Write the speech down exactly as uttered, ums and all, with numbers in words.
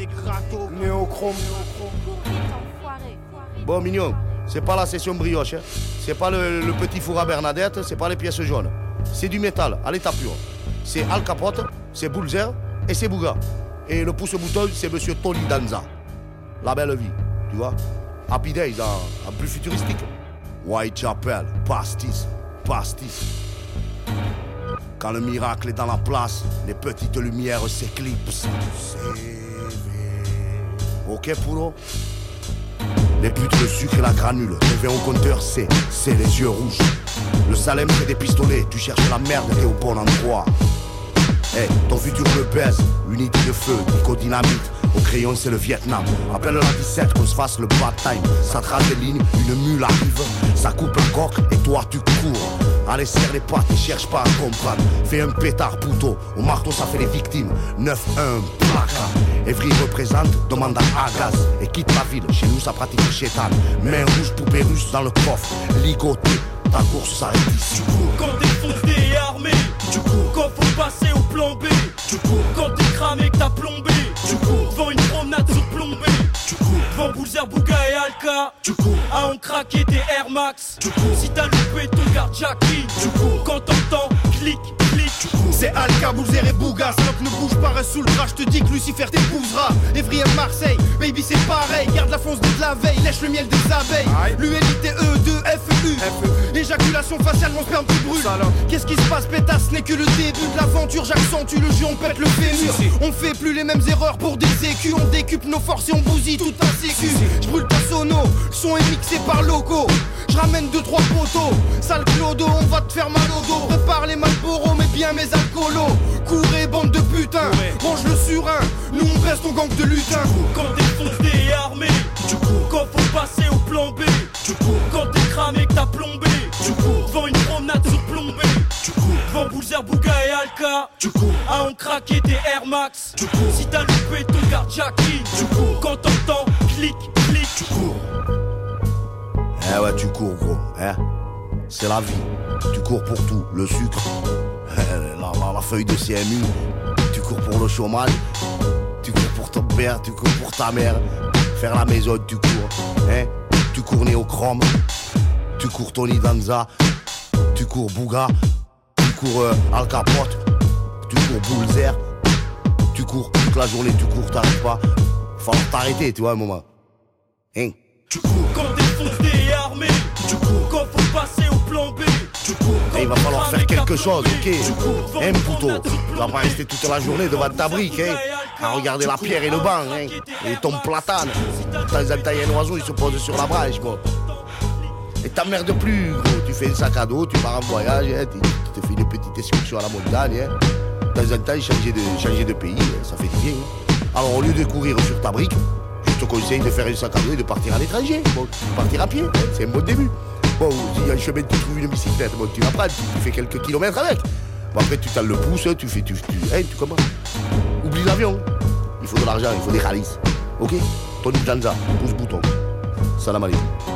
Néochrome. Bon, mignon, c'est pas la session brioche, hein. C'est pas le, le petit four à Bernadette, c'est pas les pièces jaunes. C'est du métal, à l'état pur. C'est Al Capote, c'est Boulzer et c'est Bouga. Et le pouce-bouton, c'est Monsieur Tony Danza. La belle vie, tu vois. Happy Days en, en plus futuristique. Whitechapel, pastis, pastis. Quand le miracle est dans la place, les petites lumières s'éclipsent. Ok, Poulot? Les putes, le sucre et la granule. Le vin au compteur, c'est, c'est les yeux rouges. Le Salem, c'est des pistolets. Tu cherches la merde, t'es au bon endroit. Hey, ton futur me baise. Unité de feu, nicodynamite. Au crayon, c'est le Vietnam. Appelle la dix-sept qu'on se fasse le bad time. Ça trace des lignes, une mule arrive. Ça coupe un coq et toi, tu cours. Allez, serre les pattes et cherche pas à comprendre. Fais un pétard, pouto. Au marteau, ça fait les victimes. neuf un, placa. Evry représente, demande à Agaz. Et quitte la ville, chez nous, ça pratique le chétan. Main rouge, poupée russe dans le coffre. Ligoté, ta course s'arrête ici. Tu cours quand t'es fondé et armé. Tu cours quand faut passer au plan B. Tu cours quand t'es cramé que t'as plombé. Tu cours devant une promenade surplombée. Tu cours devant Boulzer, Bouga et Alka. Tu cours à en craquer tes Air Max. Tu cours si t'as loupé ton garde Jackie. Tu cours quand t'entends clic, clic. C'est Alka, Boulzer et Bouga. Salope ne bouge pas, reste sous le bras. Je te dis que Lucifer t'épousera. Evry et Marseille, baby c'est pareil. Garde la fonce de la veille, lèche le miel des abeilles. L'U L I T E deux F E U. Éjaculation faciale, mon sperme qui brûle. Qu'est-ce qui se passe, pétasse, ce n'est que le début de l'aventure. J'accentue le jeu, on pète le fémur. On fait plus les mêmes erreurs pour des écus. On décupe nos forces et on bousille tout un sécu. J'brûle ta sono, le son est mixé par logo. J'ramène deux trois poteaux. Sale clodo, on va te faire mal au dos. Prépare les Malboro, mais bien mes alcoolos. Courez, bande de putains, range le surin. Nous on baisse ton gang de lutins. Quand t'es fondé et armé. Tu cours quand faut passer au plan B. Tu cours quand t'es cramé que t'as plombé. Tu cours devant une promenade surplombée. Tu cours devant Boulzer, Bouga et Alka. Tu cours à en craquer tes Air Max. Tu cours si t'as loupé ton garde Jackie. Tu cours quand t'entends clic, clic. Tu cours. Eh ouais, tu cours, gros, hein. C'est la vie. Tu cours pour tout, le sucre, la, la, la feuille de C M U. Tu cours pour le chômage. Tu cours pour ton père, tu cours pour ta mère. Faire la maison, tu cours, hein. Tu cours Néochrome. Tu cours Tony Danza. Tu cours Bouga. Tu cours euh, Al Capote. Tu cours Boulzer. Tu cours toute la journée, tu cours, t'arrêtes pas. Faut t'arrêter, tu vois, un moment. Hein. Tu cours quand t'es fondé et armé. Tu cours quand faut passer au plan B. Tu cours quand il va falloir faire quelque chose, ok. Hein, pouto. Tu vas pas rester toute la journée devant ta brique, hein. À regarder la pierre et le banc, hein. Et ton platane. De temps en temps, il y a un oiseau, il se pose sur la branche, quoi. Et t'emmerdes plus, gros. Tu fais un sac à dos, tu pars en voyage, hein. Tu, tu te fais une petite excursion à la montagne, hein. De temps en temps, changer de, changer de pays, hein. Ça fait du bien, hein. Alors, au lieu de courir sur ta brique, je te conseille de faire un sac à dos et de partir à l'étranger. Bon, partir à pied, hein. C'est un bon début. Bon, s'il y a un chemin, tu trouves une bicyclette, bon, tu la prends, tu, tu fais quelques kilomètres avec. Bon, après, tu t'as le pouce, tu fais, tu, tu, hein, tu commences. Oublie l'avion. Il faut de l'argent, il faut des ralices. Ok? Tony Danza, pouce bouton. Salam alaikum.